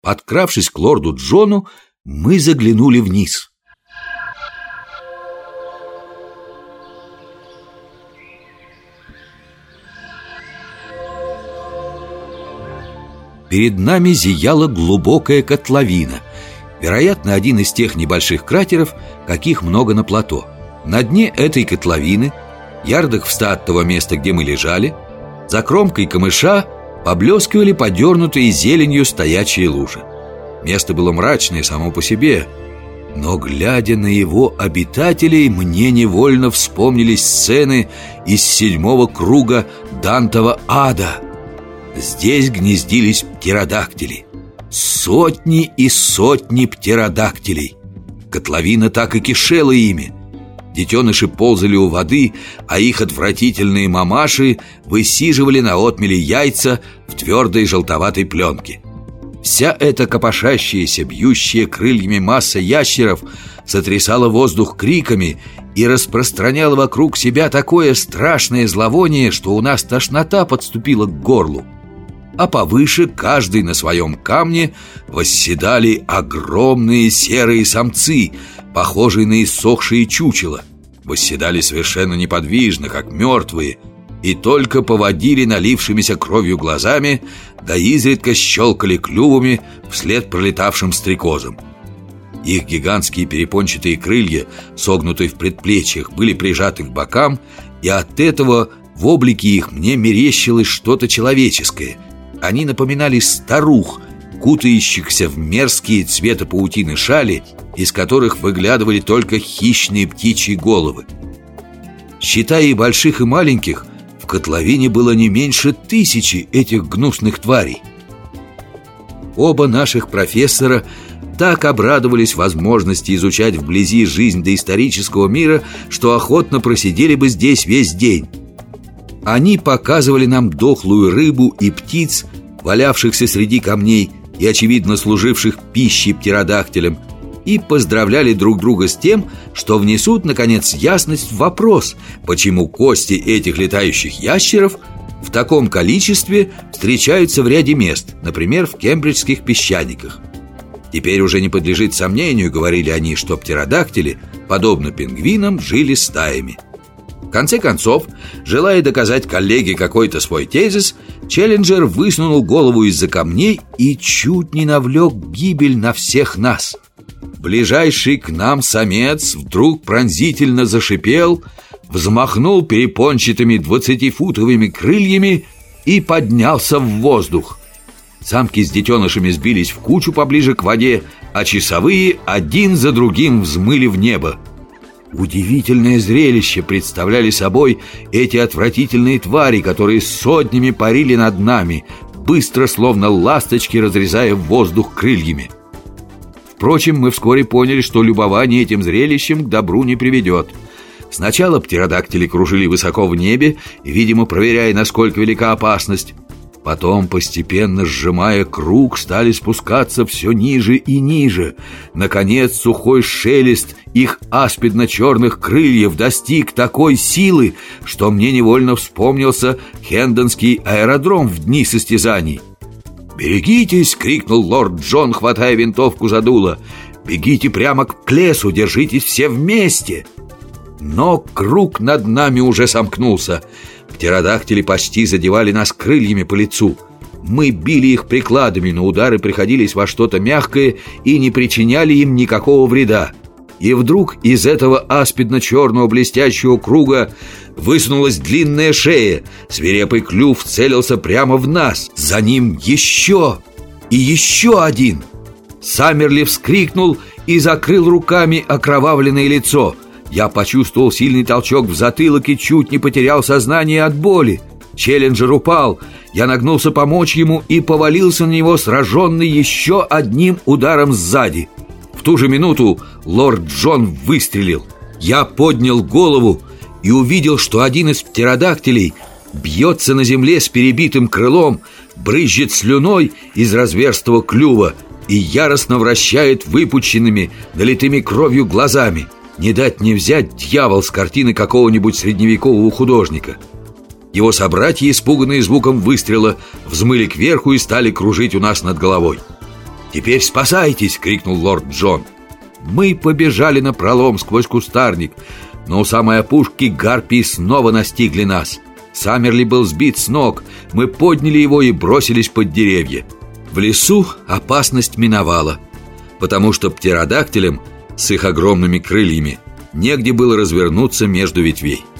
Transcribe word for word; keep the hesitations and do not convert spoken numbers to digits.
Подкравшись к лорду Джону, мы заглянули вниз. Перед нами зияла глубокая котловина, вероятно, один из тех небольших кратеров, каких много на плато. На дне этой котловины, ярдах в ста от того места, где мы лежали, за кромкой камыша поблескивали подернутые зеленью стоячие лужи. Место было мрачное само по себе, но, глядя на его обитателей, мне невольно вспомнились сцены из седьмого круга Дантова ада. Здесь гнездились птеродактили. Сотни и сотни птеродактилей. Котловина так и кишела ими. Детеныши ползали у воды, а их отвратительные мамаши высиживали на отмеле яйца в твердой желтоватой пленке. Вся эта копошащаяся, бьющая крыльями масса ящеров сотрясала воздух криками и распространяла вокруг себя такое страшное зловоние, что у нас тошнота подступила к горлу. А повыше, каждый на своем камне, восседали огромные серые самцы, похожие на иссохшие чучела. Восседали совершенно неподвижно, как мертвые, и только поводили налившимися кровью глазами, да изредка щелкали клювами вслед пролетавшим стрекозам. Их гигантские перепончатые крылья, согнутые в предплечьях, были прижаты к бокам, и от этого в облике их мне мерещилось что-то человеческое. Они напоминали старух, кутающихся в мерзкие цвета паутины шали, из которых выглядывали только хищные птичьи головы. Считая и больших, и маленьких, в котловине было не меньше тысячи этих гнусных тварей. Оба наших профессора так обрадовались возможности изучать вблизи жизнь доисторического мира, что охотно просидели бы здесь весь день. Они показывали нам дохлую рыбу и птиц, валявшихся среди камней и, очевидно, служивших пищей птеродактилям, и поздравляли друг друга с тем, что внесут, наконец, ясность в вопрос, почему кости этих летающих ящеров в таком количестве встречаются в ряде мест, например, в кембриджских песчаниках. Теперь уже не подлежит сомнению, говорили они, что птеродактили, подобно пингвинам, жили стаями. В конце концов, желая доказать коллеге какой-то свой тезис, Челленджер высунул голову из-за камней и чуть не навлек гибель на всех нас. Ближайший к нам самец вдруг пронзительно зашипел, взмахнул перепончатыми двадцатифутовыми крыльями и поднялся в воздух. Самки с детенышами сбились в кучу поближе к воде, а часовые один за другим взмыли в небо. Удивительное зрелище представляли собой эти отвратительные твари, которые сотнями парили над нами, быстро, словно ласточки, разрезая воздух крыльями. Впрочем, мы вскоре поняли, что любование этим зрелищем к добру не приведет. Сначала птеродактили кружили высоко в небе, видимо, проверяя, насколько велика опасность. Потом, постепенно сжимая круг, стали спускаться все ниже и ниже. Наконец, сухой шелест их аспидно-черных крыльев достиг такой силы, что мне невольно вспомнился Хендонский аэродром в дни состязаний. «Берегитесь!» — крикнул лорд Джон, хватая винтовку за дуло. «Бегите прямо к лесу, держитесь все вместе!» Но круг над нами уже сомкнулся. Птеродактили почти задевали нас крыльями по лицу. Мы били их прикладами, но удары приходились во что-то мягкое и не причиняли им никакого вреда. И вдруг из этого аспидно-черного блестящего круга высунулась длинная шея. Свирепый клюв целился прямо в нас. За ним еще и еще один. Саммерли вскрикнул и закрыл руками окровавленное лицо. Я почувствовал сильный толчок в затылок и чуть не потерял сознание от боли. Челленджер упал. Я нагнулся помочь ему и повалился на него, сраженный еще одним ударом сзади. В ту же минуту лорд Джон выстрелил. Я поднял голову и увидел, что один из птеродактилей бьется на земле с перебитым крылом, брызжет слюной из разверстого клюва и яростно вращает выпученными, налитыми кровью глазами. Не дать не взять дьявол с картины какого-нибудь средневекового художника. Его собратья, испуганные звуком выстрела, взмыли кверху и стали кружить у нас над головой. «Теперь спасайтесь!» — крикнул лорд Джон. Мы побежали напролом сквозь кустарник, но у самой опушки гарпии снова настигли нас. Саммерли был сбит с ног. Мы подняли его и бросились под деревья. В лесу опасность миновала, потому что птеродактилям с их огромными крыльями негде было развернуться между ветвей.